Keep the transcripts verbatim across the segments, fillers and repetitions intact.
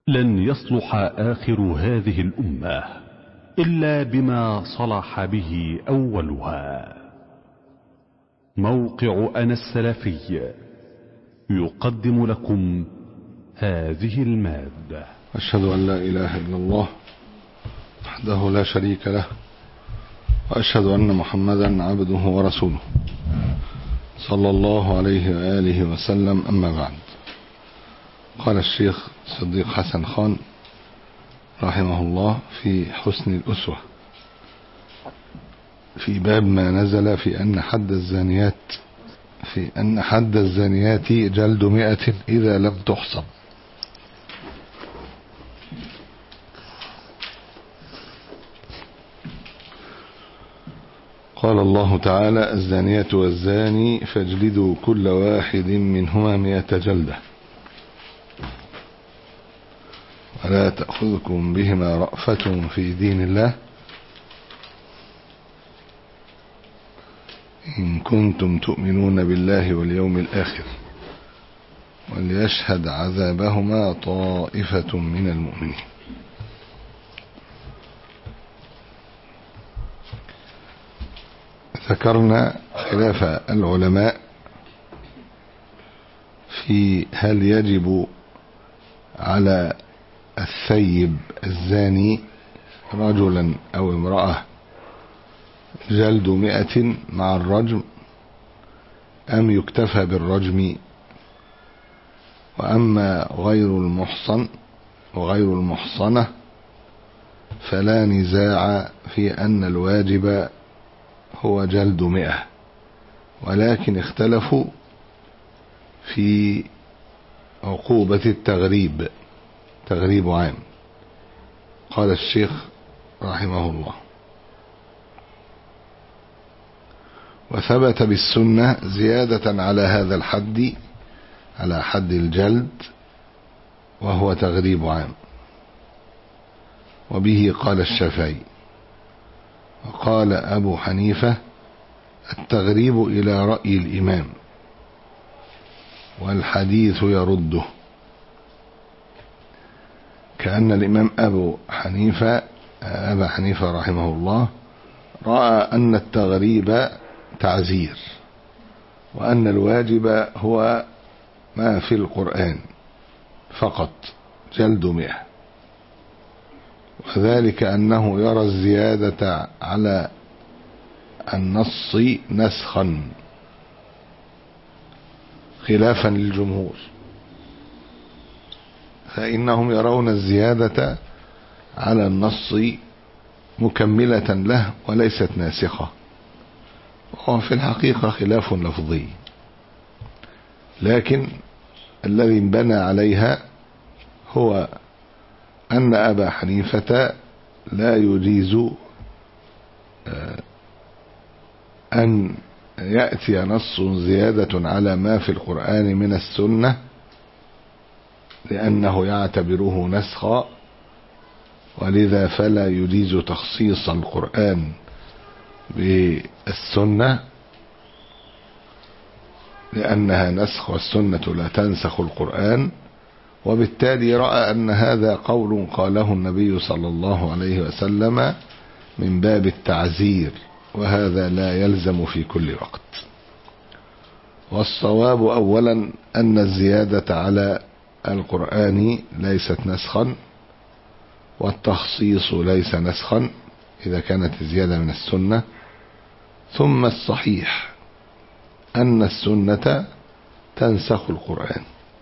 لن يصلح آخر هذه الأمة إلا بما صلح به أولها. موقع أنا السلفي يقدم لكم هذه المادة. أشهد أن لا إله إلا الله وحده لا شريك له، وأشهد أن محمدا عبده ورسوله صلى الله عليه وآله وسلم. أما بعد، قال الشيخ صديق حسن خان رحمه الله في حسن الأسوة في باب ما نزل في أن حد الزانيات في أن حد الزانيات جلد مئة إذا لم تحصن. قال الله تعالى: الزانية والزاني فاجلدوا كل واحد منهما مئة جلدة ولا تأخذكم بهما رأفة في دين الله إن كنتم تؤمنون بالله واليوم الآخر وليشهد عذابهما طائفة من المؤمنين. ذكرنا خلاف العلماء في هل يجب على الثيب الزاني رجلا أو امرأة جلد مئة مع الرجم أم يكتفى بالرجم، وأما غير المحصن وغير المحصنة فلا نزاع في أن الواجب هو جلد مئة، ولكن اختلفوا في عقوبة التغريب. تغريب عام. قال الشيخ رحمه الله: وثبت بالسنة زيادة على هذا الحد على حد الجلد وهو تغريب عام، وبه قال الشافعي. وقال أبو حنيفة: التغريب إلى رأي الإمام والحديث يرده، كأن الإمام أبو حنيفة أبا حنيفة رحمه الله رأى أن التغريب تعزير، وأن الواجب هو ما في القرآن فقط جلد مئة، وذلك أنه يرى الزيادة على النص نسخا خلافا للجمهور، فإنهم يرون الزيادة على النص مكملة له وليست ناسخة، وهو في الحقيقة خلاف لفظي، لكن الذي انبنى عليها هو أن أبا حنيفة لا يجيز أن يأتي نص زيادة على ما في القرآن من السنة لأنه يعتبره نسخا، ولذا فلا يجيز تخصيص القرآن بالسنة لأنها نسخ والسنة لا تنسخ القرآن، وبالتالي رأى أن هذا قول قاله النبي صلى الله عليه وسلم من باب التعزير، وهذا لا يلزم في كل وقت. والصواب أولا أن الزيادة على القرآن ليست نسخا، والتخصيص ليس نسخا إذا كانت الزيادة من السنة. ثم الصحيح أن السنة تنسخ القرآن،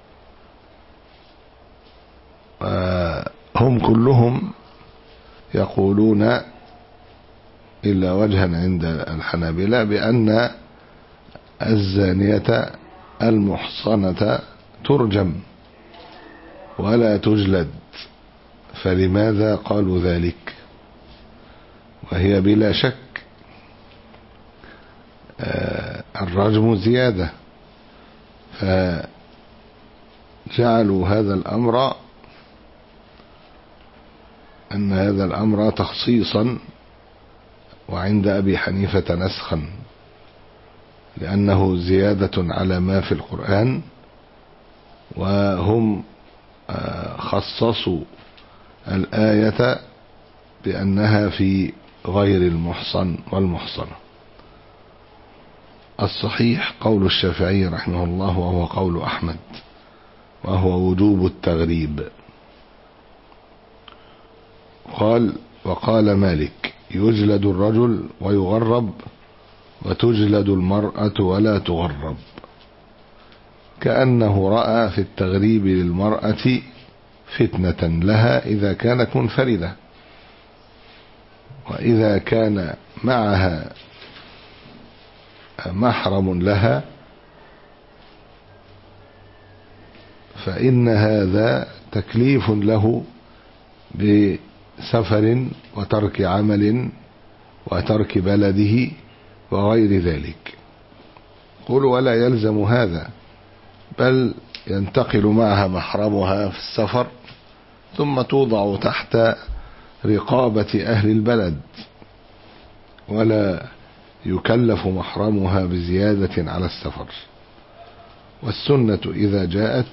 هم كلهم يقولون إلا وجها عند الحنابلة بأن الزانية المحصنة ترجم ولا تجلد. فلماذا قالوا ذلك؟ وهي بلا شك الرجم زيادة، فجعلوا هذا الأمر أن هذا الأمر تخصيصا، وعند أبي حنيفة نسخا، لأنه زيادة على ما في القرآن، وهم خصصوا الآية بأنها في غير المحصن والمحصنة. الصحيح قول الشافعي رحمه الله وهو قول أحمد، وهو وجوب التغريب. قال وقال مالك يجلد الرجل ويغرب وتجلد المرأة ولا تغرب، كأنه رأى في التغريب للمرأة فتنة لها إذا كانت منفردة، وإذا كان معها محرم لها فإن هذا تكليف له بسفر وترك عمل وترك بلده وغير ذلك. قل ولا يلزم هذا، بل ينتقل معها محرمها في السفر ثم توضع تحت رقابة أهل البلد، ولا يكلف محرمها بزيادة على السفر. والسنة إذا جاءت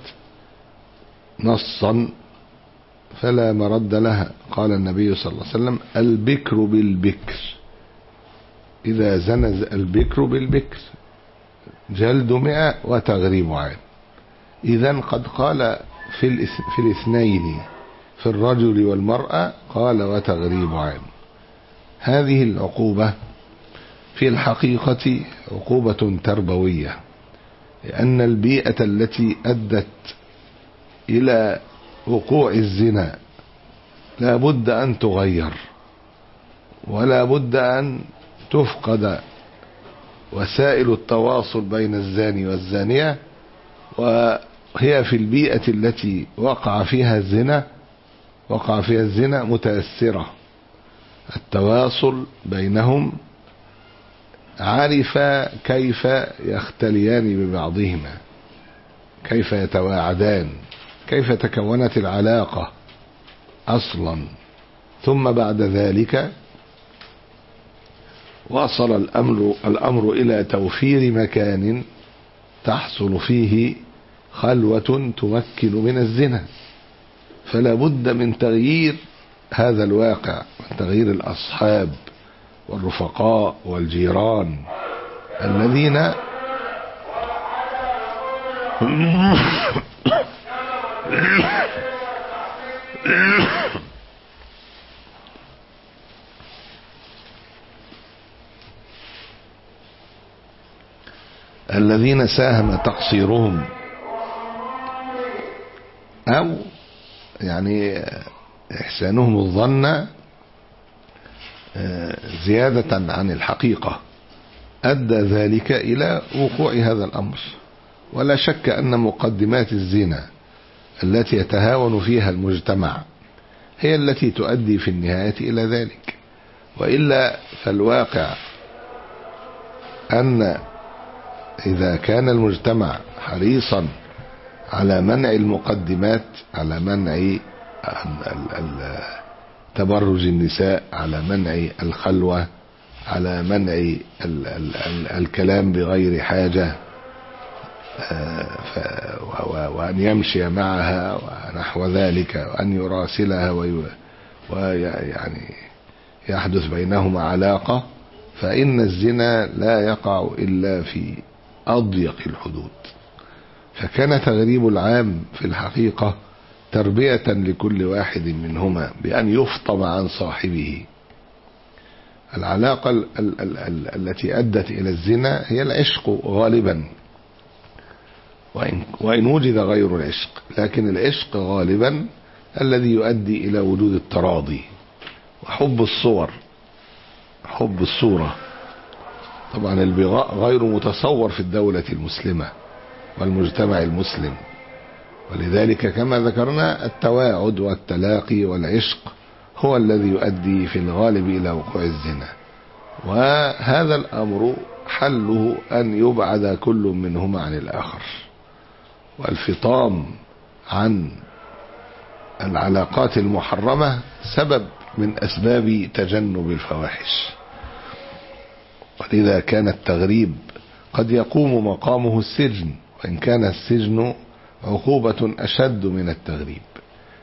نصا فلا مرد لها. قال النبي صلى الله عليه وسلم البكر بالبكر، إذا زنى البكر بالبكر جلد مئة وتغريب عام. إذن قد قال في في الاثنين في الرجل والمرأة قال وتغريب عام. هذه العقوبة في الحقيقة عقوبة تربوية، لأن البيئة التي أدت إلى وقوع الزنا لا بد أن تغير، ولا بد أن تفقد وسائل التواصل بين الزاني والزانية، وهي في البيئة التي وقع فيها الزنا وقع فيها الزنا متأثرة. التواصل بينهم عرف كيف يختليان ببعضهما، كيف يتواعدان، كيف تكونت العلاقة أصلا، ثم بعد ذلك وصل الأمر, الأمر إلى توفير مكان تحصل فيه خلوة تمكن من الزنا. فلا بد من تغيير هذا الواقع، من تغيير الأصحاب والرفقاء والجيران الذين الذين ساهم تقصيرهم أو يعني إحسانهم الظن زيادة عن الحقيقة أدى ذلك إلى وقوع هذا الأمر. ولا شك أن مقدمات الزنا التي يتهاون فيها المجتمع هي التي تؤدي في النهاية إلى ذلك، وإلا فالواقع أن إذا كان المجتمع حريصا على منع المقدمات، على منع تبرج النساء، على منع الخلوة، على منع ال ال ال الكلام بغير حاجة، وأن يمشي معها ونحو ذلك، وأن يراسلها ويعني يحدث بينهما علاقة، فإن الزنا لا يقع إلا في أضيق الحدود. فكان تغريب العام في الحقيقة تربية لكل واحد منهما بأن يفطم عن صاحبه. العلاقة ال ال ال ال التي أدت إلى الزنا هي العشق غالبا، وإن, وإن وجد غير العشق، لكن العشق غالبا الذي يؤدي إلى وجود التراضي وحب الصور، حب الصورة. طبعا البغاء غير متصور في الدولة المسلمة والمجتمع المسلم، ولذلك كما ذكرنا التواعد والتلاقي والعشق هو الذي يؤدي في الغالب إلى وقوع الزنا. وهذا الأمر حله أن يبعد كل منهما عن الآخر، والفطام عن العلاقات المحرمة سبب من أسباب تجنب الفواحش. ولذا كان التغريب قد يقوم مقامه السجن، وإن كان السجن عقوبة أشد من التغريب.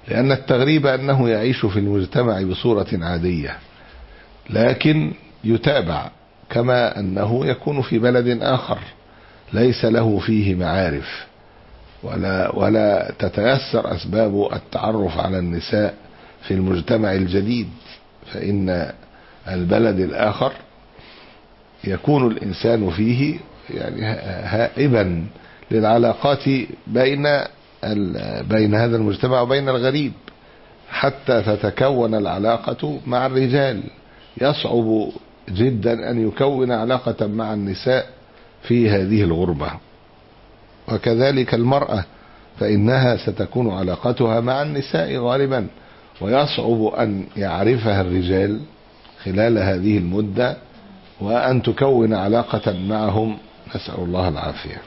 لأن التغريب أنه يعيش في المجتمع بصورة عادية لكن يتابع، كما أنه يكون في بلد آخر ليس له فيه معارف ولا ولا تتيسر أسباب التعرف على النساء في المجتمع الجديد، فإن البلد الآخر يكون الإنسان فيه يعني هائبا للعلاقات بين بين هذا المجتمع وبين الغريب حتى تتكون العلاقة مع الرجال. يصعب جدا أن يكون علاقة مع النساء في هذه الغربة، وكذلك المرأة فإنها ستكون علاقتها مع النساء غالبا، ويصعب أن يعرفها الرجال خلال هذه المدة وأن تكون علاقة معهم، نسأل الله العافية.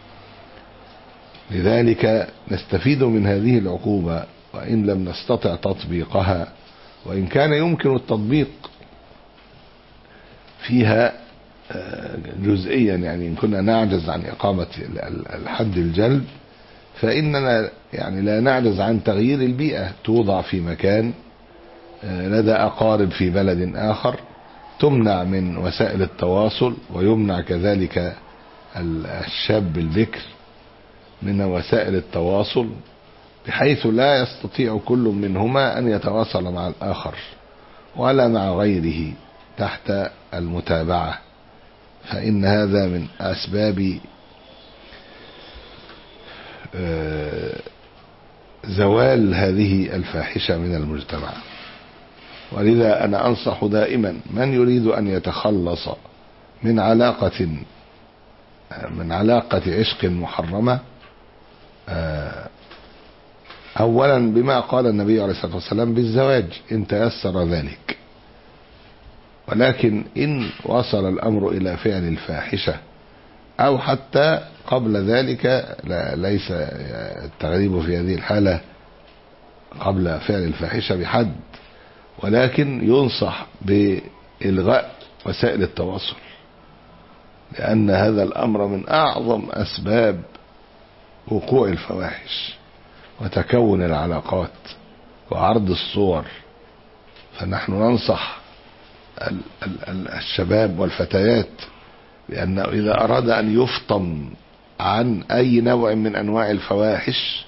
لذلك نستفيد من هذه العقوبة وإن لم نستطع تطبيقها، وإن كان يمكن التطبيق فيها جزئيا، يعني إن كنا نعجز عن إقامة الحد الجلد فإننا يعني لا نعجز عن تغيير البيئة، توضع في مكان لدى أقارب في بلد آخر، تمنع من وسائل التواصل، ويمنع كذلك الشاب البكر من وسائل التواصل، بحيث لا يستطيع كل منهما أن يتواصل مع الآخر ولا مع غيره تحت المتابعة، فإن هذا من أسباب زوال هذه الفاحشة من المجتمع. ولذا أنا أنصح دائما من يريد أن يتخلص من علاقة من علاقة عشق محرمة أولا بما قال النبي عليه الصلاة والسلام بالزواج إن تيسر ذلك، ولكن إن وصل الأمر إلى فعل الفاحشة أو حتى قبل ذلك لا ليس التغريب في هذه الحالة قبل فعل الفاحشة بحد، ولكن ينصح بإلغاء وسائل التواصل، لأن هذا الأمر من أعظم أسباب وقوع الفواحش وتكون العلاقات وعرض الصور. فنحن ننصح الشباب والفتيات بأنه إذا أراد أن يفطن عن أي نوع من أنواع الفواحش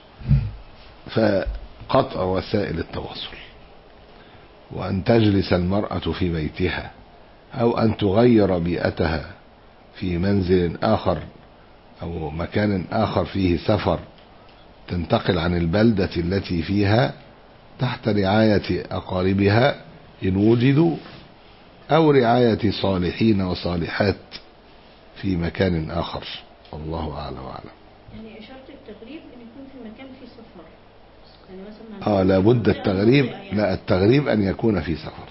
فقطع وسائل التواصل، وأن تجلس المرأة في بيتها أو أن تغير بيئتها في منزل آخر أو مكان آخر فيه سفر، تنتقل عن البلدة التي فيها تحت رعاية أقاربها إن وجدوا أو رعاية صالحين وصالحات في مكان آخر، والله أعلم وأعلم. يعني إشارة التغريب أن يكون في مكان فيه سفر، يعني مثلا آه لابد التغريب، لا التغريب أن يكون في سفر،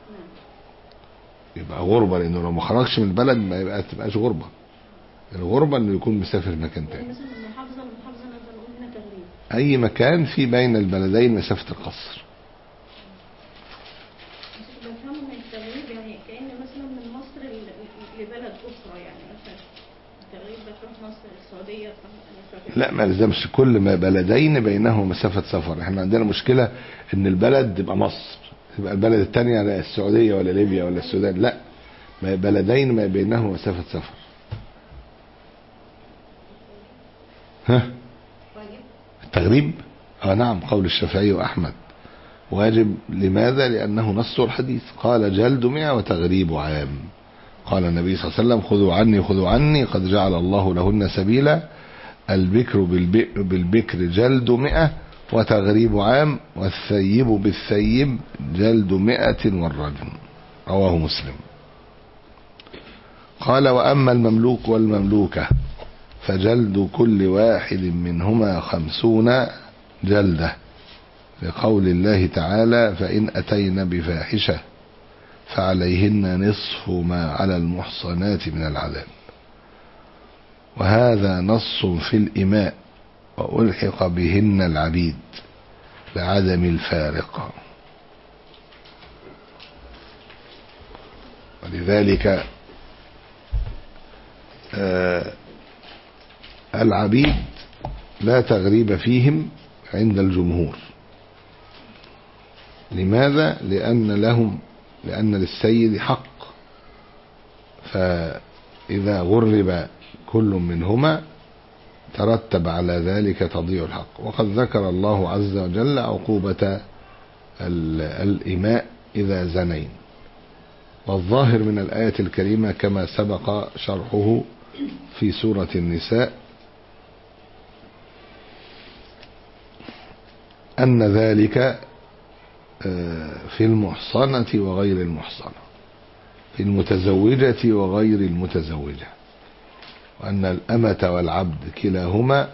يبقى غربة، لأنه لو ما خرجش من البلد ما يبقى تبقاش غربة. الغربة أنه يكون مسافر مكان تاني، مثلا من محافظة لمحافظة نقدر نقول هنا تغريب، أي مكان في بين البلدين مسافة القصر. بفهمه من التغريب يعني كأن مثلا من مصر لبلد أخرى، يعني مثلا التغريب بتروح مصر السعودية. لا ما لزمش كل ما بلدين بينه مسافة سفر. احنا عندنا مشكلة ان البلد تبقى مصر، تبقى البلد التانية لا السعودية ولا ليبيا ولا السودان، لا ما بلدين ما بينه مسافة سفر. ها التغريب اه نعم، قول الشافعي وأحمد واجب. لماذا؟ لأنه نص الحديث، قال جلد مئة وتغريب عام. قال النبي صلى الله عليه وسلم خذوا عني خذوا عني قد جعل الله لهن سبيلا، البكر بالبكر جلد مئة وتغريب عام، والثيب بالثيب جلد مئة والرجم، رواه مسلم. قال وأما المملوك والمملوكة فجلد كل واحد منهما خمسون جلدة، لقول الله تعالى فإن أتينا بفاحشة فعليهن نصف ما على المحصنات من العذاب. وهذا نص في الإماء وألحق بهن العبيد لعدم الفارقة. ولذلك آه العبيد لا تغريب فيهم عند الجمهور، لماذا؟ لأن لهم لأن للسيد حق، فإذا غرب كل منهما ترتب على ذلك تضييع الحق. وقد ذكر الله عز وجل عقوبة الإماء إذا زنين، والظاهر من الآية الكريمة كما سبق شرحه في سورة النساء أن ذلك في المحصنة وغير المحصنة، في المتزوجة وغير المتزوجة، وأن الأمة والعبد كلاهما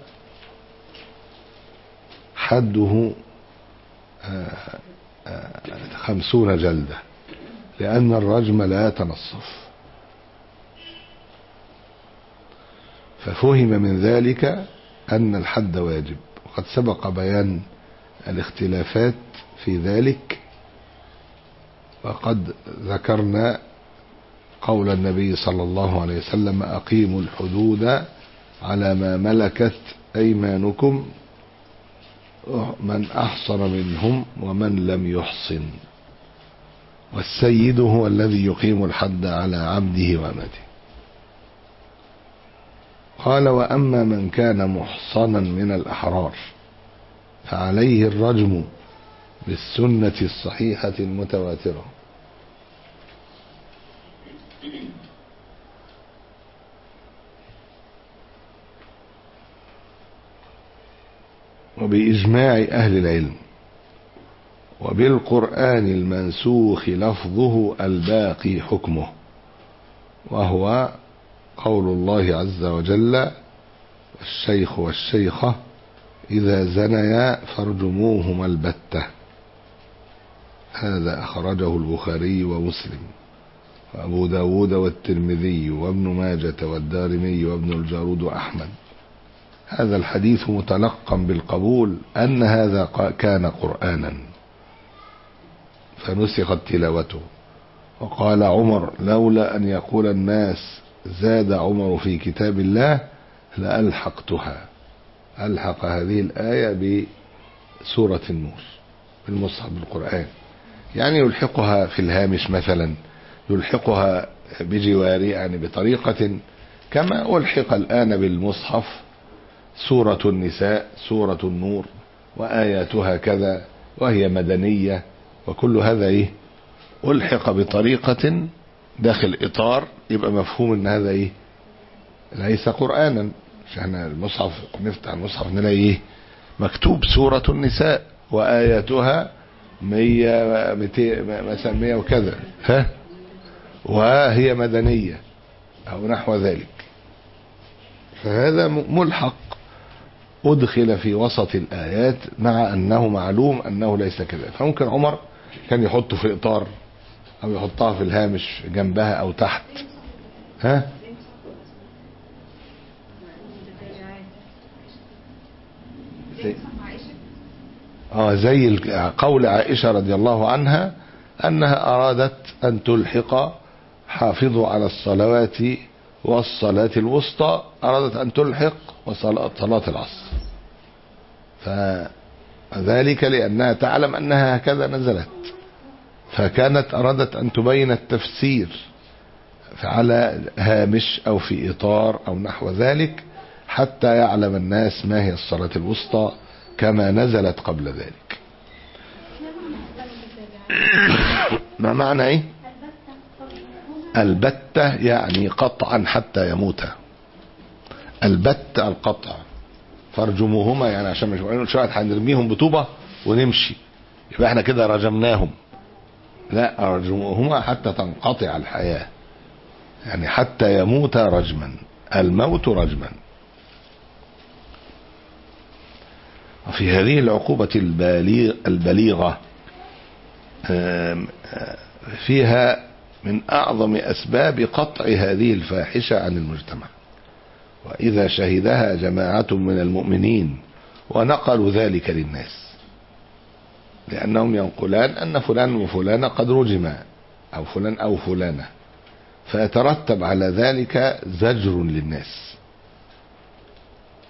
حده خمسون جلدة، لأن الرجم لا يتنصف. ففهم من ذلك أن الحد واجب. وقد سبق بيان الاختلافات في ذلك، وقد ذكرنا قول النبي صلى الله عليه وسلم: أقيموا الحدود على ما ملكت أيمانكم من أحصن منهم ومن لم يحصن، والسيد هو الذي يقيم الحد على عبده وأمته. قال: وأما من كان محصنا من الأحرار فعليه الرجم بالسنة الصحيحة المتواترة. وبإجماع أهل العلم، وبالقرآن المنسوخ لفظه الباقي حكمه، وهو قول الله عز وجل: الشيخ والشيخة إذا زنيا فارجموهما البتة. هذا أخرجه البخاري ومسلم وأبو داود والترمذي وابن ماجة والدارمي وابن الجارود وأحمد. هذا الحديث متلقا بالقبول أن هذا كان قرآنا فنسخت تلاوته. وقال عمر: لولا أن يقول الناس زاد عمر في كتاب الله لألحقتها. ألحق هذه الآية بسورة النور بالمصحف بالقرآن، يعني يلحقها في الهامش مثلا، يلحقها بجوار، يعني بطريقة كما ألحق الآن بالمصحف سورة النساء، سورة النور، وآياتها كذا، وهي مدنية، وكل هذا إيه ألحق بطريقة داخل إطار يبقى مفهوم أن هذا إيه ليس قرآنا. مش احنا المصحف نفتح المصحف نلاقي إيه مكتوب سورة النساء وآياتها مية مثلا مية وكذا، ها، وهي مدنية أو نحو ذلك. فهذا ملحق أدخل في وسط الآيات مع أنه معلوم أنه ليس كذا. فممكن عمر كان يحطه في إطار أو يحطها في الهامش جنبها أو تحت، ها زي, آه زي قول عائشة رضي الله عنها أنها أرادت أن تلحق حافظوا على الصلوات والصلاة الوسطى، أرادت أن تلحق وصلاة العصر، فذلك لأنها تعلم أنها هكذا نزلت، فكانت أرادت أن تبين التفسير على هامش أو في إطار أو نحو ذلك حتى يعلم الناس ما هي الصلاة الوسطى كما نزلت قبل ذلك. ما معنى إيه؟ البتة يعني قطعا حتى يموتا. البت القطع. فارجموهما يعني عشان مش نقول شوية هنرميهم بطوبة ونمشي يبقى احنا كده رجمناهم، لا، ارجموهما حتى تنقطع الحياة، يعني حتى يموت رجما، الموت رجما. وفي هذه العقوبة البليغة فيها من أعظم أسباب قطع هذه الفاحشة عن المجتمع، وإذا شهدها جماعة من المؤمنين ونقلوا ذلك للناس، لأنهم ينقلان أن فلان وفلان قد رجما أو فلان أو فلانة، فيترتب على ذلك زجر للناس.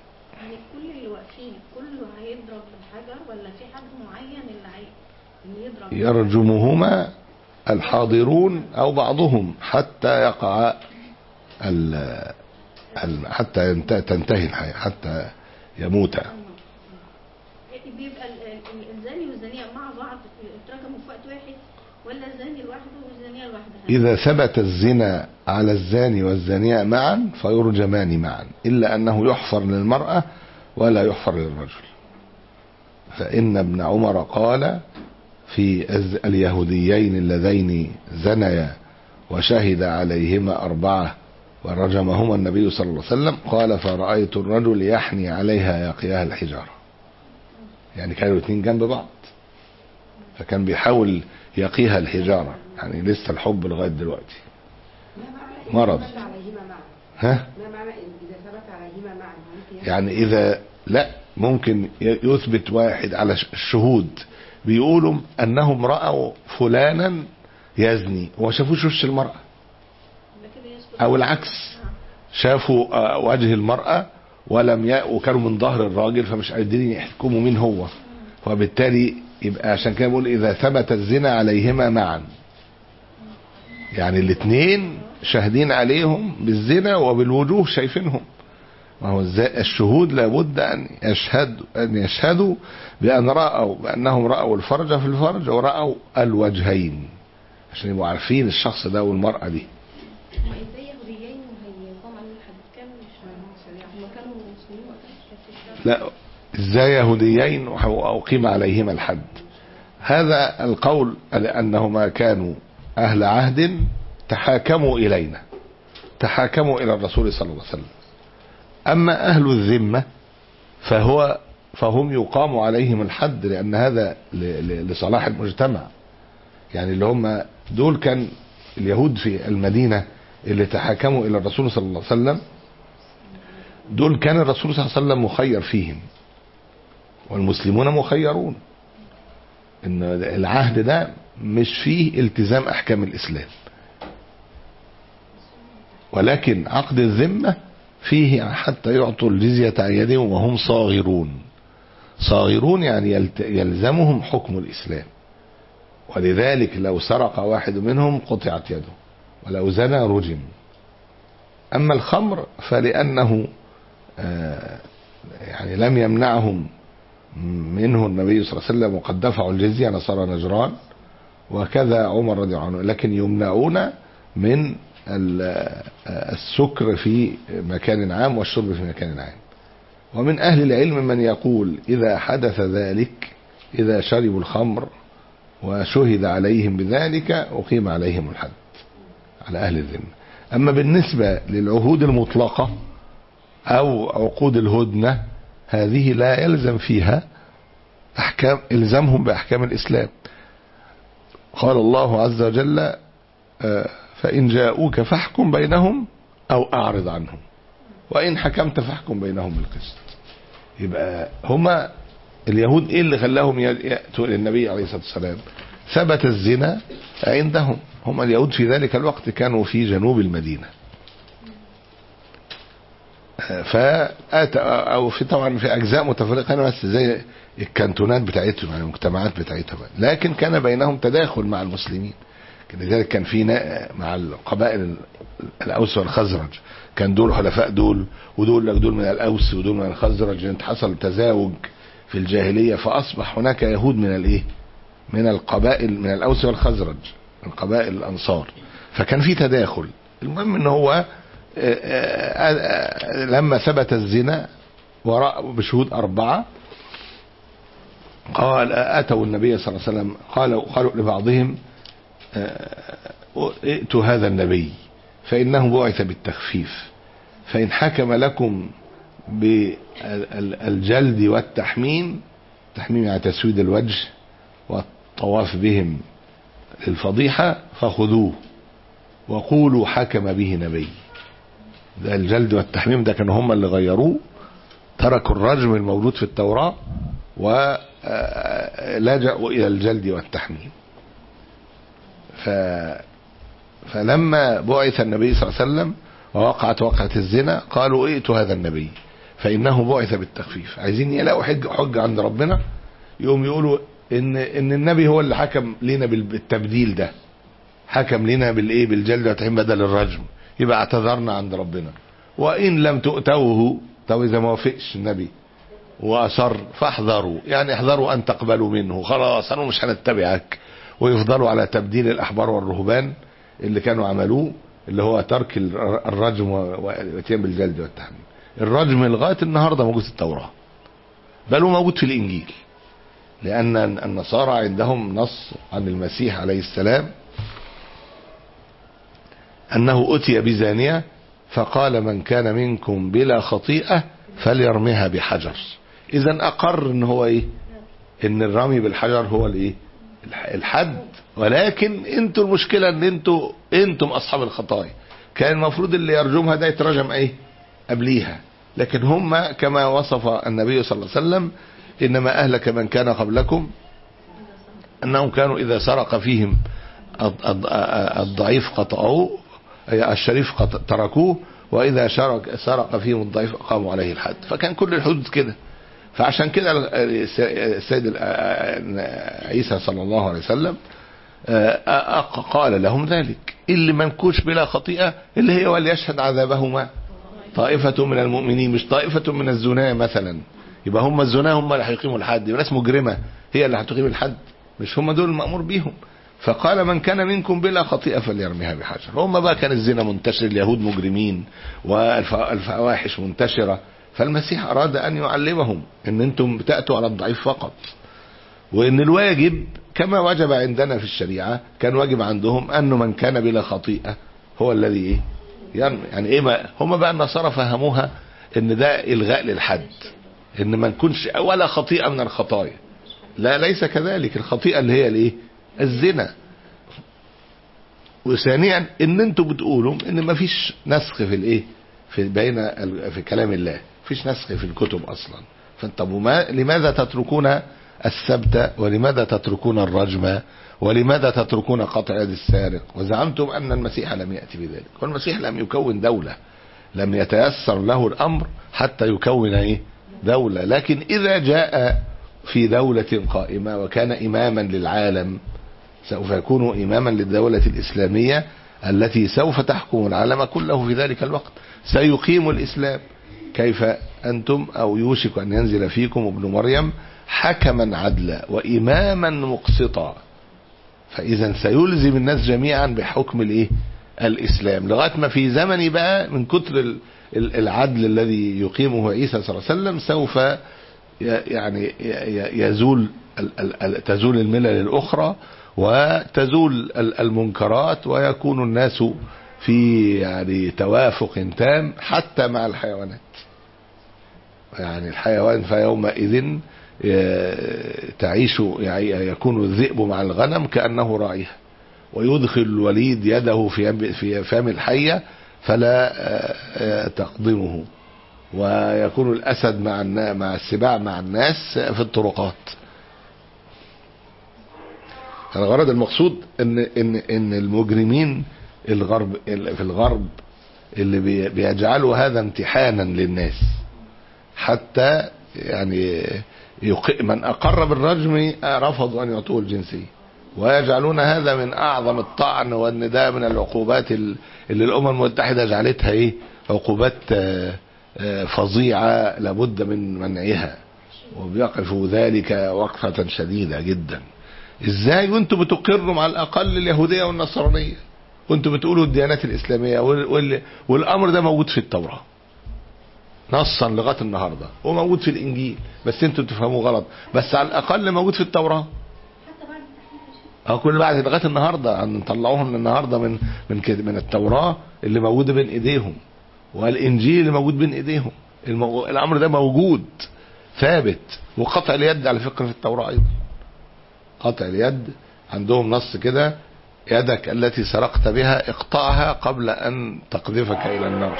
يعني كل اللي واقفين كله هيضرب بالحجر ولا في حد معين اللي هي اللي يرجمهما الحاضرون أو بعضهم حتى يقع ال حتى تنتهي الحياة، حتى يموتا. بيبقى الزاني والزانية مع بعض اترجموا في وقت واحد، ولا الزاني لوحده والزانية لوحدها؟ إذا ثبت الزنا على الزاني والزانية معا فيرجمان معا، إلا أنه يحفر للمرأة ولا يحفر للرجل. فإن ابن عمر قال في اليهوديين اللذين زنيا وشهد عليهما أربعة ورجمهما النبي صلى الله عليه وسلم، قال فرأيت الرجل يحني عليها يقيها الحجارة. يعني كانوا الاثنين جنب بعض، فكان بيحاول يقيها الحجارة. يعني لسه الحب لغاية دلوقتي مرض. ها؟ يعني إذا لا ممكن يثبت واحد على الشهود بيقولوا أنهم رأوا فلانا يزني وما شافوش وش المرأة، أو العكس شافوا وجه المرأة ولم ي... وكانوا من ظهر الراجل فمش قادرين يحكموا مين هو، وبالتالي يبقى عشان كده بقول إذا ثبت الزنا عليهما معا، يعني الاثنين شاهدين عليهم بالزنا وبالوجوه شايفينهم. وهو الشهود لابد أن يشهدوا أن يشهدوا بأن رأوا بأنهم رأوا الفرج في الفرج ورأوا الوجهين، عشان يبقوا عارفين الشخص ده والمرأة دي. لا، ازاي يهوديين وأقيم عليهما الحد؟ هذا القول لأنهما كانوا أهل عهد تحاكموا إلينا، تحاكموا إلى الرسول صلى الله عليه وسلم. أما أهل الذمة فهو فهم يقام عليهم الحد، لأن هذا لصلاح المجتمع. يعني اللي هم دول كان اليهود في المدينة اللي تحاكموا إلى الرسول صلى الله عليه وسلم، دول كان الرسول صلى الله عليه وسلم مخير فيهم والمسلمون مخيرون. إن العهد ده مش فيه التزام أحكام الإسلام، ولكن عقد الذمة فيه حتى يعطوا الجزية عن يدهم وهم صاغرون. صاغرون يعني يلزمهم حكم الإسلام، ولذلك لو سرق واحد منهم قطعت يده ولو زنى رجم. أما الخمر فلأنه يعني لم يمنعهم منه النبي صلى الله عليه وسلم وقد دفعوا الجزية نصارى نجران، وكذا عمر رضي الله عنه، لكن يمنعون من السكر في مكان عام والشرب في مكان عام. ومن أهل العلم من يقول إذا حدث ذلك، إذا شربوا الخمر وشهد عليهم بذلك أقيم عليهم الحد على أهل الذمة. أما بالنسبة للعهود المطلقة أو عقود الهدنة، هذه لا يلزم فيها أحكام إلزامهم بأحكام الإسلام. قال الله عز وجل فإن جاءوك فاحكم بينهم أو أعرض عنهم وإن حكمت فاحكم بينهم بالقسط. يبقى هما اليهود إيه اللي خلاهم يأتوا إلى النبي عليه الصلاة والسلام؟ ثبت الزنا عندهم. هم اليهود في ذلك الوقت كانوا في جنوب المدينة، فأتى أو في طبعا في أجزاء متفرقة بس زي الكانتونات بتاعتهم يعني المجتمعات بتاعتهم، لكن كان بينهم تداخل مع المسلمين. لذلك كان في مع القبائل الأوس والخزرج، كان دول حلفاء دول ودول لك دول من الأوس ودول من الخزرج، انت حصل تزاوج في الجاهلية فأصبح هناك يهود من الايه من القبائل من الأوس والخزرج من قبائل الأنصار، فكان في تداخل. المهم ان هو لما ثبت الزنا وراء بشهود أربعة قال أتوا النبي صلى الله عليه وسلم قالوا قالوا لبعضهم ائتوا هذا النبي فإنه بعث بالتخفيف، فإن حكم لكم بالجلد والتحميم، تحميم يعني تسويد الوجه والطواف بهم للفضيحة، فخذوه وقولوا حكم به نبي. ده الجلد والتحميم ده كانوا هم اللي غيروه، تركوا الرجم الموجود في التوراة ولجأوا إلى الجلد والتحميم. ف... فلما بعث النبي صلى الله عليه وسلم ووقعت وقعة الزنا قالوا ائتوا هذا النبي فإنه بعث بالتخفيف. عايزين يلاقوا حج حج عند ربنا، يقوم يقولوا ان ان النبي هو اللي حكم لنا بالتبديل ده، حكم لنا بالايه بالجلد والتحريم بدل الرجم، يبقى اعتذرنا عند ربنا. وان لم تؤتوه، طب اذا ما وافقش النبي واصر فاحذروا، يعني احذروا ان تقبلوا منه، خلاص انا مش هنتبعك، ويفضلوا على تبديل الاحبار والرهبان اللي كانوا عملوه، اللي هو ترك الرجم واتيان بالجلد والتحريم. الرجم لغايه النهارده موجود في التوراه، بل هو موجود في الانجيل، لان النصارى عندهم نص عن المسيح عليه السلام انه اتي بزانيه فقال من كان منكم بلا خطيئه فليرميها بحجر. اذا اقر ان هو ايه، ان الرمي بالحجر هو الايه، الحد. ولكن انتوا المشكله ان انتوا انتم اصحاب الخطايا، كان المفروض اللي يرجمها ده يترجم ايه قبليها، لكن هم كما وصف النبي صلى الله عليه وسلم انما اهلك من كان قبلكم انهم كانوا اذا سرق فيهم الضعيف قطعوه، الشريف تركوه، واذا شرك سرق فيهم الضعيف اقاموا عليه الحد. فكان كل الحدود كده. فعشان كده السيد عيسى صلى الله عليه وسلم قال لهم ذلك، اللي منكوش بلا خطيئة اللي هي وليشهد عذابهما طائفة من المؤمنين، مش طائفة من الزنا مثلا. يبقى هم الزنا هم اللي هيقيموا الحد، ناس مجرمة هي اللي هتقيم الحد، مش هم دول المأمور بيهم. فقال من كان منكم بلا خطيئة فليرميها بحجر. هم بقى كان الزنا منتشر، اليهود مجرمين والفواحش منتشرة، فالمسيح أراد أن يعلمهم ان انتم بتأتوا على الضعيف فقط، وان الواجب كما وجب عندنا في الشريعة كان واجب عندهم انه من كان بلا خطيئة هو الذي ايه يعني, يعني ايه ما هم بقى النصارى فهموها ان ده الغاء للحد، ان ما نكونش ولا خطيئة من الخطايا. لا، ليس كذلك. الخطيئة اللي هي الايه الزنا. وثانيا ان انتم بتقولوا ان ما فيش نسخ في الايه في بين في كلام الله، فيش نسخ في الكتب اصلا. فانتم وما لماذا تتركون السبت، ولماذا تتركون الرجم، ولماذا تتركون قطع يد السارق، وزعمتم ان المسيح لم يأتي بذلك. والمسيح لم يكون دولة، لم يتيسر له الامر حتى يكون ايه دولة. لكن اذا جاء في دولة قائمة وكان اماما للعالم، سوف يكون اماما للدولة الاسلامية التي سوف تحكم العالم كله في ذلك الوقت، سيقيم الاسلام. كيف انتم او يوشك ان ينزل فيكم ابن مريم حكما عدلا واماما مقسطا. فاذا سيلزم الناس جميعا بحكم الايه الاسلام، لغايه ما في زمن بقى من كتر العدل الذي يقيمه عيسى صلى الله عليه وسلم سوف يعني يزول تزول الملل الاخرى وتزول المنكرات، ويكون الناس في يعني توافق تام حتى مع الحيوانات. يعني الحيوان فيومئذ تعيش يعني يكون الذئب مع الغنم كأنه راعيها، ويدخل الوليد يده في في فم الحية فلا تقضمه، ويكون الأسد مع مع السباع مع الناس في الطرقات. الغرض المقصود ان ان ان المجرمين الغرب في الغرب اللي بيجعلوا هذا امتحانا للناس، حتى يعني من أقر بالرجم رفضوا أن يعطوه الجنسية، ويجعلون هذا من أعظم الطعن، وأن ده من العقوبات اللي الأمم المتحدة جعلتها إيه عقوبات فظيعة لابد من منعها، وبيقفوا ذلك وقفة شديدة جدا. إزاي وأنتم بتقروا على الأقل اليهودية والنصرانية، وأنتم بتقولوا الديانات الإسلامية، والأمر ده موجود في التوراة نصا لغايه النهارده، وموجود في الانجيل، بس انتوا تفهموا غلط. بس على الاقل موجود في التوراه حتى بعد التحريف، اه كل بعد لغايه النهارده نطلعوها من النهارده من من من التوراه اللي موجوده بين ايديهم، والانجيل اللي موجود بين ايديهم. المو... الامر ده موجود ثابت. وقطع اليد على فكره في التوراه ايضا، قطع اليد عندهم نص كده: يدك التي سرقت بها اقطعها قبل ان تقذفك الى النار.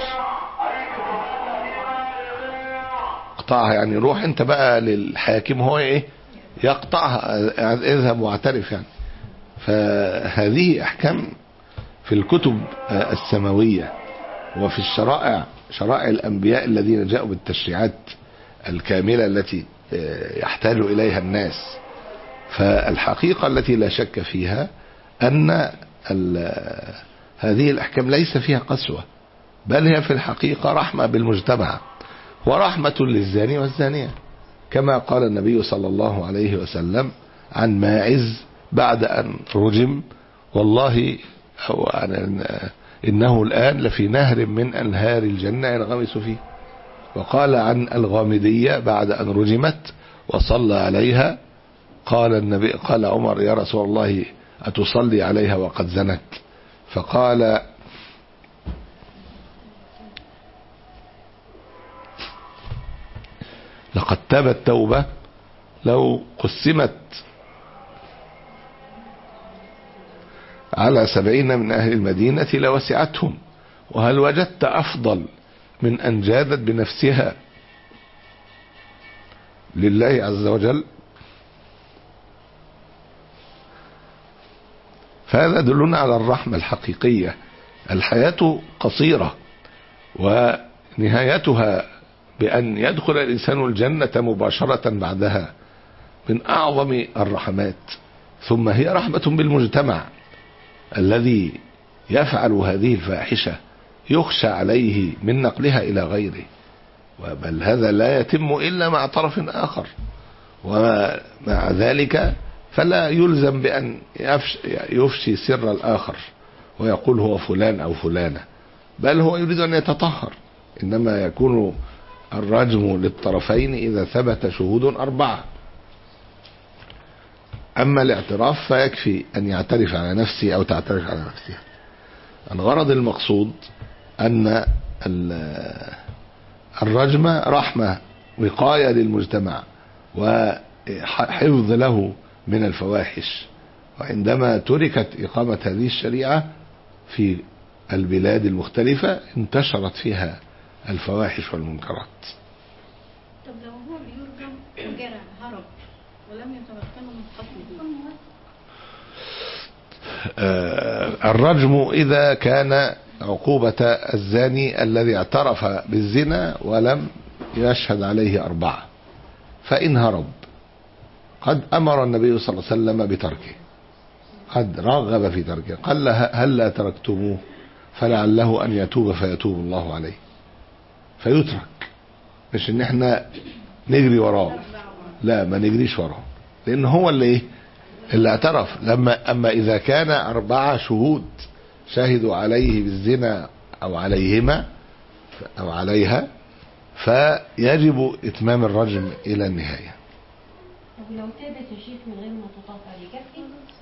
اقطعها يعني روح انت بقى للحاكم هو ايه يقطعها، اذهب واعترف يعني. فهذه احكام في الكتب السماوية وفي الشرائع، شرائع الانبياء الذين جاءوا بالتشريعات الكاملة التي يحتاج اليها الناس. فالحقيقة التي لا شك فيها أن هذه الأحكام ليس فيها قسوة، بل هي في الحقيقة رحمة بالمجتمع ورحمة للزاني والزانية، كما قال النبي صلى الله عليه وسلم عن ماعز بعد أن رجم: والله أو إنه الآن لفي نهر من أنهار الجنة ينغمس فيه. وقال عن الغامدية بعد أن رجمت وصلى عليها، قال النبي قال عمر: يا رسول الله أتصلي عليها وقد زنت؟ فقال: لقد تابت توبة لو قسمت على سبعين من أهل المدينة لوسعتهم، وهل وجدت أفضل من أن جادت بنفسها لله عز وجل؟ فهذا دلنا على الرحمة الحقيقية. الحياة قصيرة ونهايتها بأن يدخل الإنسان الجنة مباشرة بعدها من أعظم الرحمات. ثم هي رحمة بالمجتمع، الذي يفعل هذه الفاحشة يخشى عليه من نقلها إلى غيره، بل هذا لا يتم إلا مع طرف آخر، ومع ذلك فلا يلزم بأن يفشي سر الآخر ويقول هو فلان أو فلانة، بل هو يريد أن يتطهر. إنما يكون الرجم للطرفين إذا ثبت شهود أربعة. أما الاعتراف فيكفي أن يعترف على نفسه أو تعترف على نفسها. الغرض المقصود أن الرجم رحمة وقاية للمجتمع وحفظ له من الفواحش. وعندما تركت إقامة هذه الشريعة في البلاد المختلفة انتشرت فيها الفواحش والمنكرات. طب لو هو بيرجم وجرى هرب ولم يتمكنوا من قتله؟ آه الرجم إذا كان عقوبة الزاني الذي اعترف بالزنا ولم يشهد عليه أربعة، فإن هرب قد أمر النبي صلى الله عليه وسلم بتركه، قد رغب في تركه، قال: هل لا تركتموه فلعله أن يتوب فيتوب الله عليه. فيترك، مش ان احنا نجري وراه، لا ما نجريش وراه، لان هو اللي ايه اللي اعترف. لما اما اذا كان اربعة شهود شهدوا عليه بالزنا او عليهما او عليها فيجب اتمام الرجم الى النهاية. طب لو تابت يا شيخ من غير ما تطاف يكفي؟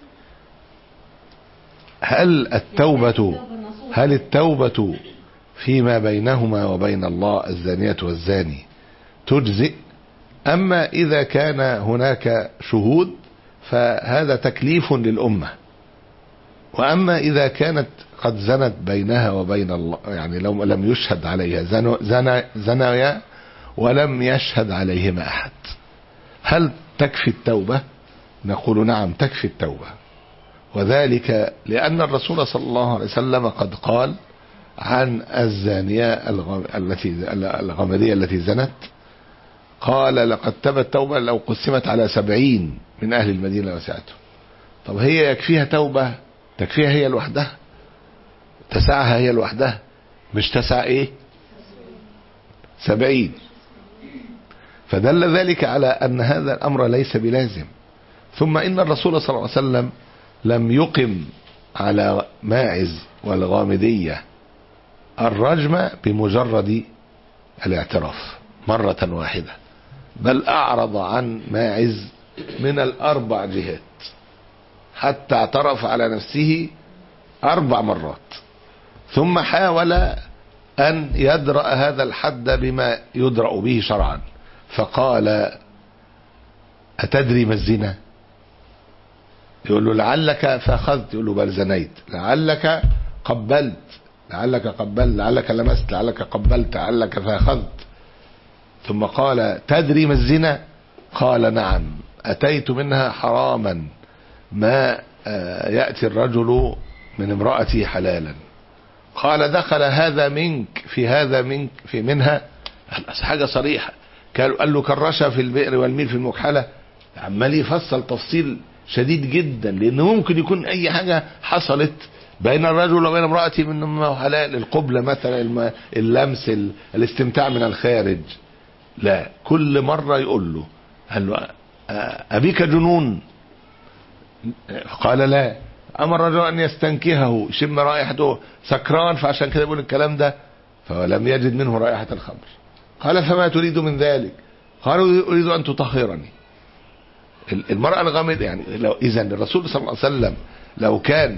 هل التوبة هل التوبة فيما بينهما وبين الله الزانية والزاني تجزئ؟ أما إذا كان هناك شهود فهذا تكليف للأمة. وأما إذا كانت قد زنت بينها وبين الله، يعني لو لم يشهد عليها زنا زنايا ولم يشهد عليهما أحد، هل تكفي التوبة؟ نقول نعم تكفي التوبة، وذلك لأن الرسول صلى الله عليه وسلم قد قال عن الزانية التي الغامدية التي زنت، قال: لقد تبت توبة لو قسمت على سبعين من أهل المدينة وسعته. طب هي يكفيها توبة؟ تكفيها هي لوحدها؟ تسعها هي لوحدها؟ مش تسع ايه سبعين. فدل ذلك على أن هذا الأمر ليس بلازم. ثم إن الرسول صلى الله عليه وسلم لم يقم على ماعز والغامدية الرجم بمجرد الاعتراف مرة واحدة، بل أعرض عن ماعز من الأربع جهات حتى اعترف على نفسه أربع مرات، ثم حاول أن يدرأ هذا الحد بما يدرأ به شرعا، فقال: أتدري ما الزنا؟ يقول له: لعلك فأخذت. يقول له: بل زنيت. لعلك قبلت، لعلك قبلت، لعلك لمست، لعلك قبلت، لعلك فأخذت. ثم قال: تدري ما الزنا؟ قال: نعم، أتيت منها حراما ما يأتي الرجل من امرأتي حلالا. قال: دخل هذا منك في هذا منك في منها؟ حاجة صريحة. قال له: كالرشا في البئر والميل في المكحلة. عمال يفصل تفصيل شديد جدا، لان ممكن يكون اي حاجة حصلت بين الرجل وبين امرأته من ما حلال، القبلة مثلا، اللمس، الاستمتاع من الخارج. لا، كل مرة يقول له قال له أبيك جنون؟ قال لا. أمر الرجل أن يستنكهه، شم رائحته، سكران فعشان كده يقول الكلام ده، فلم يجد منه رائحة الخمر. قال فما تريد من ذلك؟ قالوا أريد أن تطهرني. المرأة الغامضة يعني لو إذا الرسول صلى الله عليه وسلم لو كان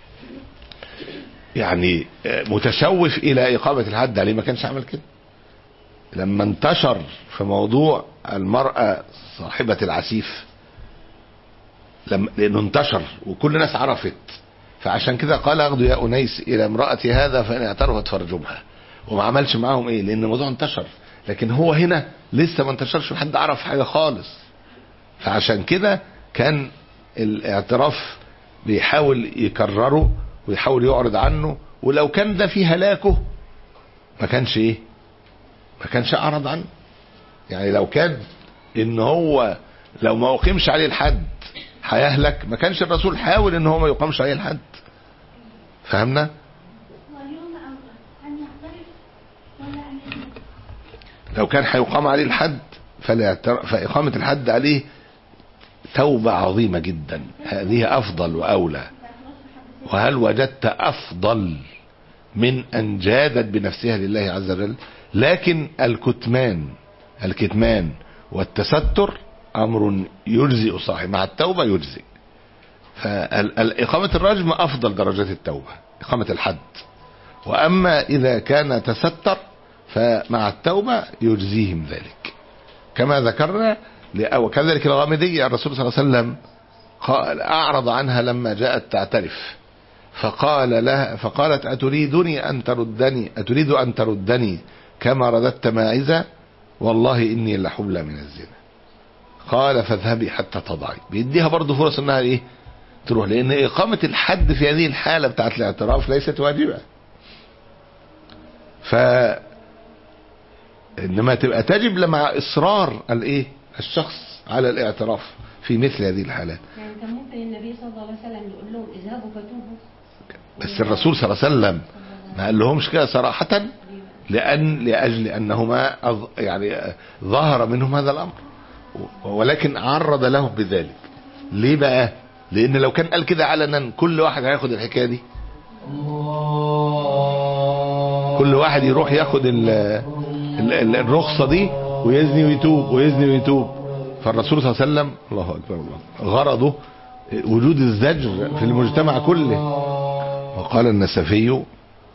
يعني متشوف إلى إقامة الحد عليه ما كانش عمل كده. لما انتشر في موضوع المرأة صاحبة العسيف، لما لأنه انتشر وكل الناس عرفت، فعشان كده قال اغدوا يا أنيس إلى امرأة هذا فإن اعترفت فرجمها، وما عملش معاهم إيه لأن الموضوع انتشر. لكن هو هنا لسه ما انتشرش وحد عرف حاجة خالص، فعشان كده كان الاعتراف بيحاول يكرره ويحاول يعرض عنه، ولو كان ده في هلاكه ما كانش ايه ما كانش اعرض عنه. يعني لو كان ان هو لو ما اقيمش عليه الحد هيهلك، ما كانش الرسول حاول ان هو ما يقامش عليه الحد. فهمنا؟ لو كان هيقام عليه الحد فإقامة الحد عليه توبة عظيمة جدا، هذه أفضل وأولى. وهل وجدت أفضل من أن جادت بنفسها لله عز وجل؟ لكن الكتمان الكتمان والتستر أمر يجزئ صاحب، مع التوبة يجزئ. فإقامة الرجم أفضل درجات التوبة، إقامة الحد. وأما إذا كان تستر فمع التوبة يجزيهم ذلك كما ذكرنا. وكذلك الغامدية الرسول صلى الله عليه وسلم قال أعرض عنها لما جاءت تعترف، فقال لها فقالت أتريدني أن تردني أتريد أن تردني كما رددت ماعزة؟ والله إني لحبلى من الزنا. قال فاذهبي حتى تضعي. بيديها برضو فرص انها ايه تروح، لان اقامة الحد في هذه الحالة بتاعت الاعتراف ليست واجبة، ف انما تبقى تجب لمع اصرار الايه الشخص على الاعتراف في مثل هذه الحالات. يعني كان ممكن النبي صلى الله عليه وسلم يقول لهم اذهبوا فتوبوا، بس الرسول صلى الله عليه وسلم ما قال لهمش كده صراحة، لأن لأجل أنهما يعني ظهر منهم هذا الأمر، ولكن عرض لهم بذلك. ليه بقى؟ لأن لو كان قال كده علنا كل واحد هياخد الحكاية دي، كل واحد يروح ياخد ال ال الرخصة دي ويزني ويتوب ويزني ويتوب. فالرسول صلى الله عليه وسلم الله أكبر الله غرضه وجود الزجر في المجتمع كله. وقال النسفي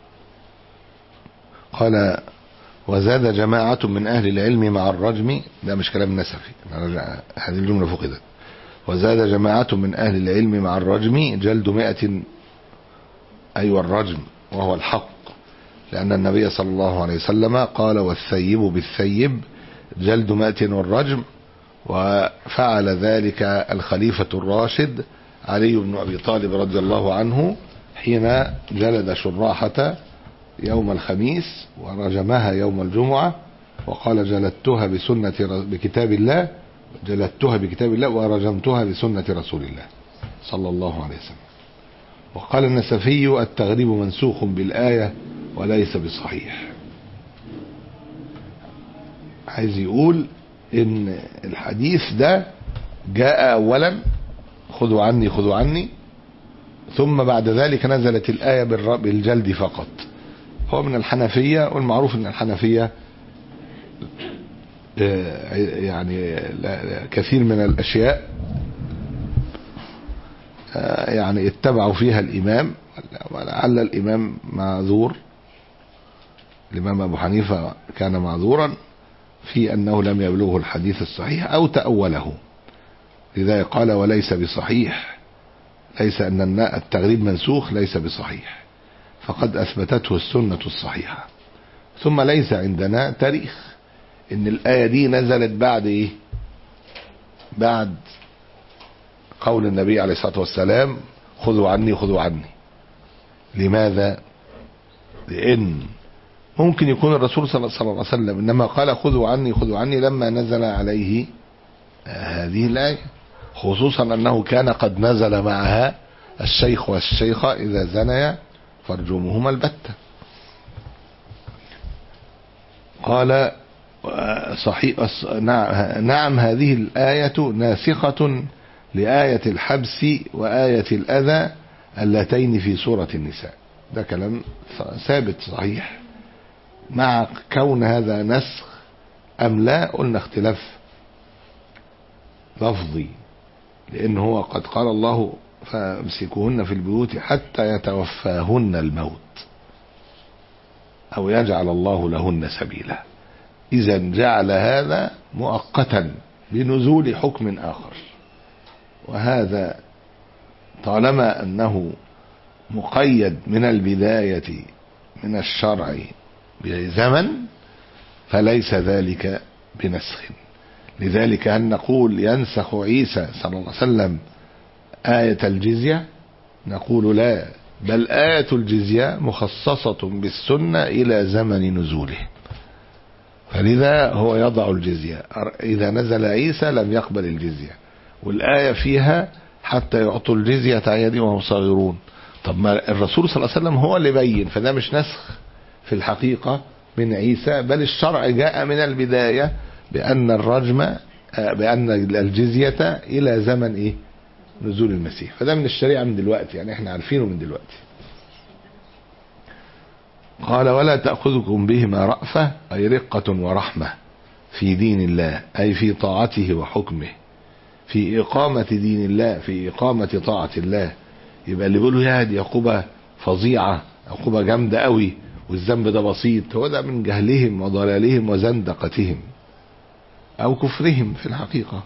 قال وزاد جماعة من أهل العلم مع الرجم، ده مش كلام النسفي، هذه الجملة فقدت. وزاد جماعة من أهل العلم مع الرجم جلد مئة، أيوة الرجم وهو الحق، لأن النبي صلى الله عليه وسلم قال والثيب بالثيب جلد مئة والرجم. وفعل ذلك الخليفة الراشد علي بن أبي طالب رضي الله عنه حين جلد شراحة يوم الخميس ورجمها يوم الجمعة، وقال جلدتها بسنة بكتاب الله جلدتها بكتاب الله ورجمتها بسنة رسول الله صلى الله عليه وسلم. وقال النسفي التغريب منسوخ بالآية وليس بصحيح. عايز يقول ان الحديث ده جاء اولا خذوا عني خذوا عني، ثم بعد ذلك نزلت الآية بالجلد فقط. هو من الحنفية، والمعروف ان الحنفية يعني كثير من الاشياء يعني اتبعوا فيها الامام، ولعل الامام معذور، الامام ابو حنيفة كان معذورا في انه لم يبلغه الحديث الصحيح او تأوله، لذلك قال وليس بصحيح، ليس ان التغريب منسوخ ليس بصحيح، فقد اثبتته السنة الصحيحة. ثم ليس عندنا تاريخ ان الآية دي نزلت بعد ايه بعد قول النبي عليه الصلاة والسلام خذوا عني خذوا عني. لماذا؟ لان ممكن يكون الرسول صلى الله عليه وسلم انما قال خذوا عني خذوا عني لما نزل عليه هذه الآية، خصوصا أنه كان قد نزل معها الشيخ والشيخة إذا زنيا فارجموهما البتة. قال صحيح نعم هذه الآية ناسخة لآية الحبس وآية الأذى اللتين في سورة النساء. ده كلام ثابت صحيح. مع كون هذا نسخ أم لا قلنا اختلاف لفظي، لأنه هو قد قال الله فامسكوهن في البيوت حتى يتوفاهن الموت أو يجعل الله لهن سبيلا. إذا جعل هذا مؤقتا بنزول حكم آخر، وهذا طالما أنه مقيد من البداية من الشرع بزمن فليس ذلك بنسخ. لذلك هل نقول ينسخ عيسى صلى الله عليه وسلم آية الجزية؟ نقول لا، بل آية الجزية مخصصة بالسنة إلى زمن نزوله، فلذا هو يضع الجزية. إذا نزل عيسى لم يقبل الجزية، والآية فيها حتى يعطوا الجزية عن يد وهم صاغرون. طب ما الرسول صلى الله عليه وسلم هو اللي بين، فده مش نسخ في الحقيقة من عيسى، بل الشرع جاء من البداية بأن الرجم بأن الجزية إلى زمن إيه؟ نزول المسيح. فده من الشريعة من دلوقتي، يعني احنا عارفينه من دلوقتي. قال ولا تأخذكم بهما رأفة أي رقة ورحمة في دين الله، أي في طاعته وحكمه، في إقامة دين الله، في إقامة طاعة الله. يبقى اللي بيقولوا يا دي عقوبة فظيعة، عقوبة جامدة قوي والذنب ده بسيط، هو ده من جهلهم وضلالهم وزندقتهم أو كفرهم في الحقيقة.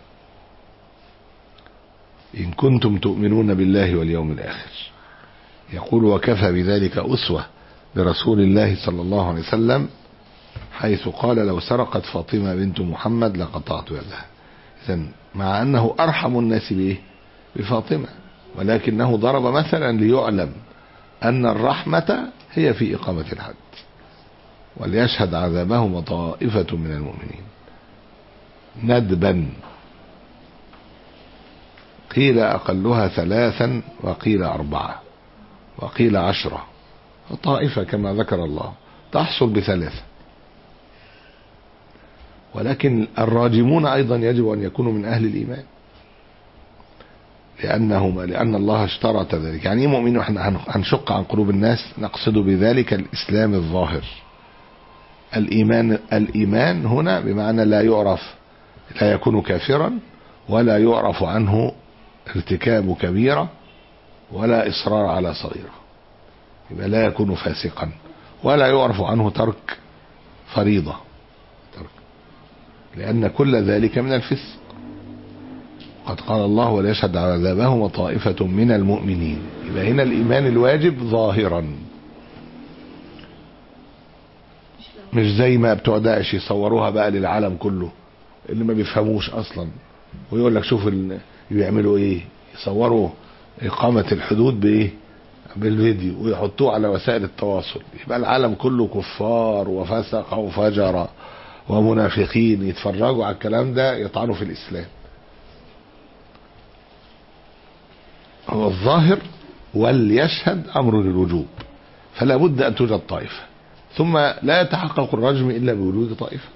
إن كنتم تؤمنون بالله واليوم الآخر. يقول وكفى بذلك أسوة برسول الله صلى الله عليه وسلم حيث قال لو سرقت فاطمة بنت محمد لقطعت يدها. إذن مع أنه أرحم الناس به بفاطمة، ولكنه ضرب مثلا ليعلم أن الرحمة هي في إقامة الحد. وليشهد عذابهم طائفة من المؤمنين ندبا، قيل أقلها ثلاثا وقيل أربعة وقيل عشرة، طائفة كما ذكر الله تحصل بثلاثة. ولكن الراجمون أيضا يجب أن يكونوا من أهل الإيمان، لأنهما لأن الله اشترط ذلك. يعني إيه مؤمن؟ وإحنا هنشق عن قلوب الناس، نقصد بذلك الإسلام الظاهر. الإيمان الإيمان هنا بمعنى لا يعرف، لا يكون كافرا ولا يعرف عنه ارتكاب كبيرة ولا إصرار على صغيرة، يبقى لا يكون فاسقا، ولا يعرف عنه ترك فريضة، ترك، لأن كل ذلك من الفسق. قد قال الله وليشهد عذابهم وطائفة من المؤمنين. يبقى هنا الإيمان الواجب ظاهرا، مش زي ما بتوع داعش يصوروها بقى للعالم كله اللي ما بيفهموش أصلا، ويقول لك شوف بيعملوا ايه، يصوروا إقامة الحدود بايه؟ بالفيديو ويحطوه على وسائل التواصل، يبقى العالم كله كفار وفسق وفجر ومنافقين يتفرجوا على الكلام ده يطعنوا في الإسلام. هو الظاهر وليشهد أمر للوجوب، فلا بد أن توجد طائفة، ثم لا يتحقق الرجم إلا بوجود طائفة.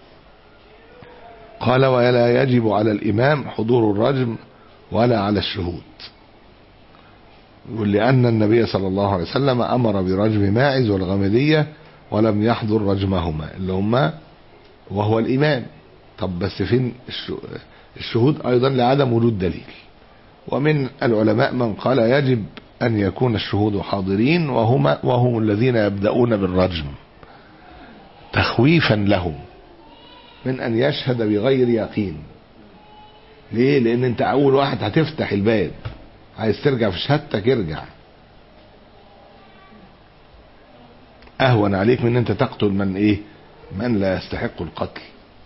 قال ولا يجب على الإمام حضور الرجم ولا على الشهود، يقول لأن النبي صلى الله عليه وسلم أمر برجم ماعز والغامدية ولم يحضر رجمهما اللي هما وهو الإمام. طب بس فين الشهود؟ أيضا لعدم وجود دليل. ومن العلماء من قال يجب أن يكون الشهود حاضرين وهما وهم الذين يبدأون بالرجم تخويفا لهم من أن يشهد بغير يقين. ليه؟ لأن أنت أول واحد هتفتح الباب، عايز ترجع في شهادتك ارجع، أهون عليك من أن أنت تقتل من إيه؟ من لا يستحق القتل.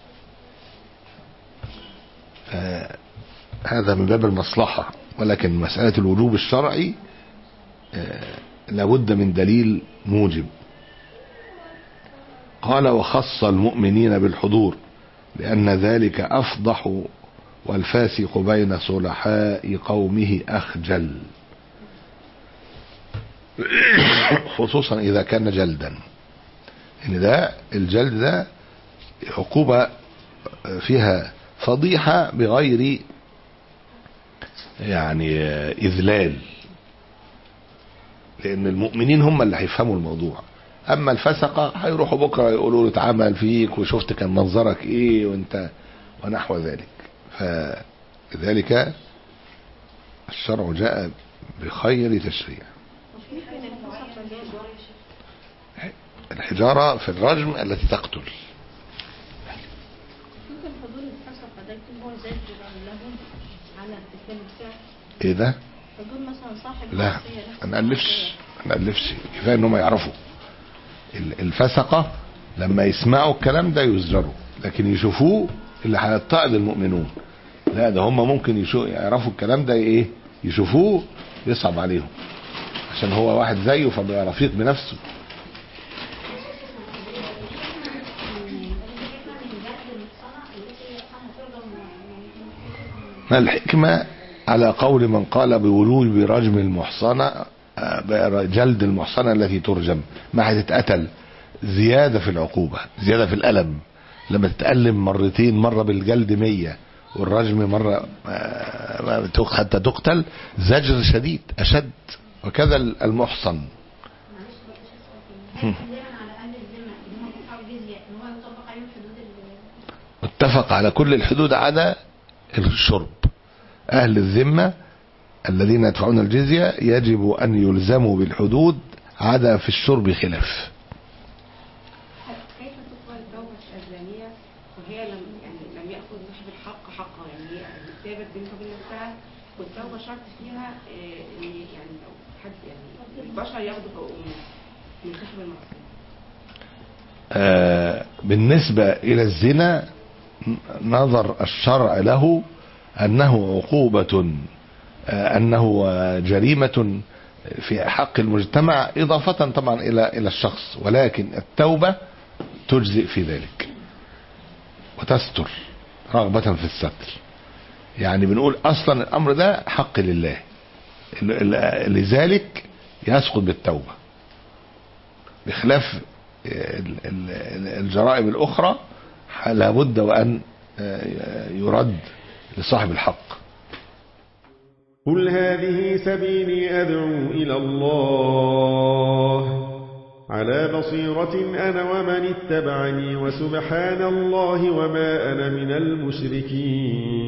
هذا من باب المصلحة، ولكن مسألة الوجوب الشرعي لابد من دليل موجب. قال وخص المؤمنين بالحضور لأن ذلك أفضح والفاسق بين صلحاء قومه أخجل، خصوصا إذا كان جلدا. إن ده الجلد ده عقوبة فيها فضيحة بغير يعني إذلال، لأن المؤمنين هم اللي هيفهموا الموضوع. أما الفسقة هيروحوا بكرة يقولوا له اتعمل فيك وشفت كان منظرك إيه وأنت ونحو ذلك. فلذلك الشرع جاء بخير تشريع. الحجارة في الرجم التي تقتل. ممكن حضور الفسقة ده يكون هو زاد لهم على ارتكاب الفعل. ايه ده؟ حضور مثلا صاحب لا ما نألفش ما نألفش كفاية انهم يعرفوا. الفسقة لما يسمعوا الكلام ده يزجروا، لكن يشوفوه اللي هيتعظ المؤمنون. لا ده هم ممكن يعرفوا الكلام ده ايه، يشوفوه يصعب عليهم، عشان هو واحد زيه فبقى رفيق بنفسه. الحكمة على قول من قال بولوج برجم المحصنة، جلد المحصنة التي ترجم، ما هتتقتل زيادة في العقوبة، زيادة في الألم. لما تتألم مرتين، مرة بالجلد مية والرجم مرة حتى تقتل، زجر شديد أشد. وكذا المحصن. اتفق على كل الحدود عدا الشرب. أهل الذمة الذين يدفعون الجزية يجب أن يلزموا بالحدود عدا في الشرب خلاف. كيف تقبل التوبة الأزلانية وهي لم يعني لم يأخذ صاحب الحق حقه، يعني هي ثابت بينه وبين نفسها، والتوبة شرط فيها إن يعني لو حد يعني البشر ياخدوا من صاحب المعصية. آه بالنسبة إلى الزنا نظر الشرع له أنه عقوبة، آه أنه جريمة في حق المجتمع، إضافة طبعا إلى إلى الشخص، ولكن التوبة تجزئ في ذلك وتستر رغبة في الستر. يعني بنقول أصلا الأمر ده حق لله، لذلك يسقط بالتوبة، بخلاف الجرائم الأخرى لابد وأن يرد لصاحب الحق. قل هذه سبيلي أدعو إلى الله على بصيرة أنا ومن اتبعني، وسبحان الله وما أنا من المشركين.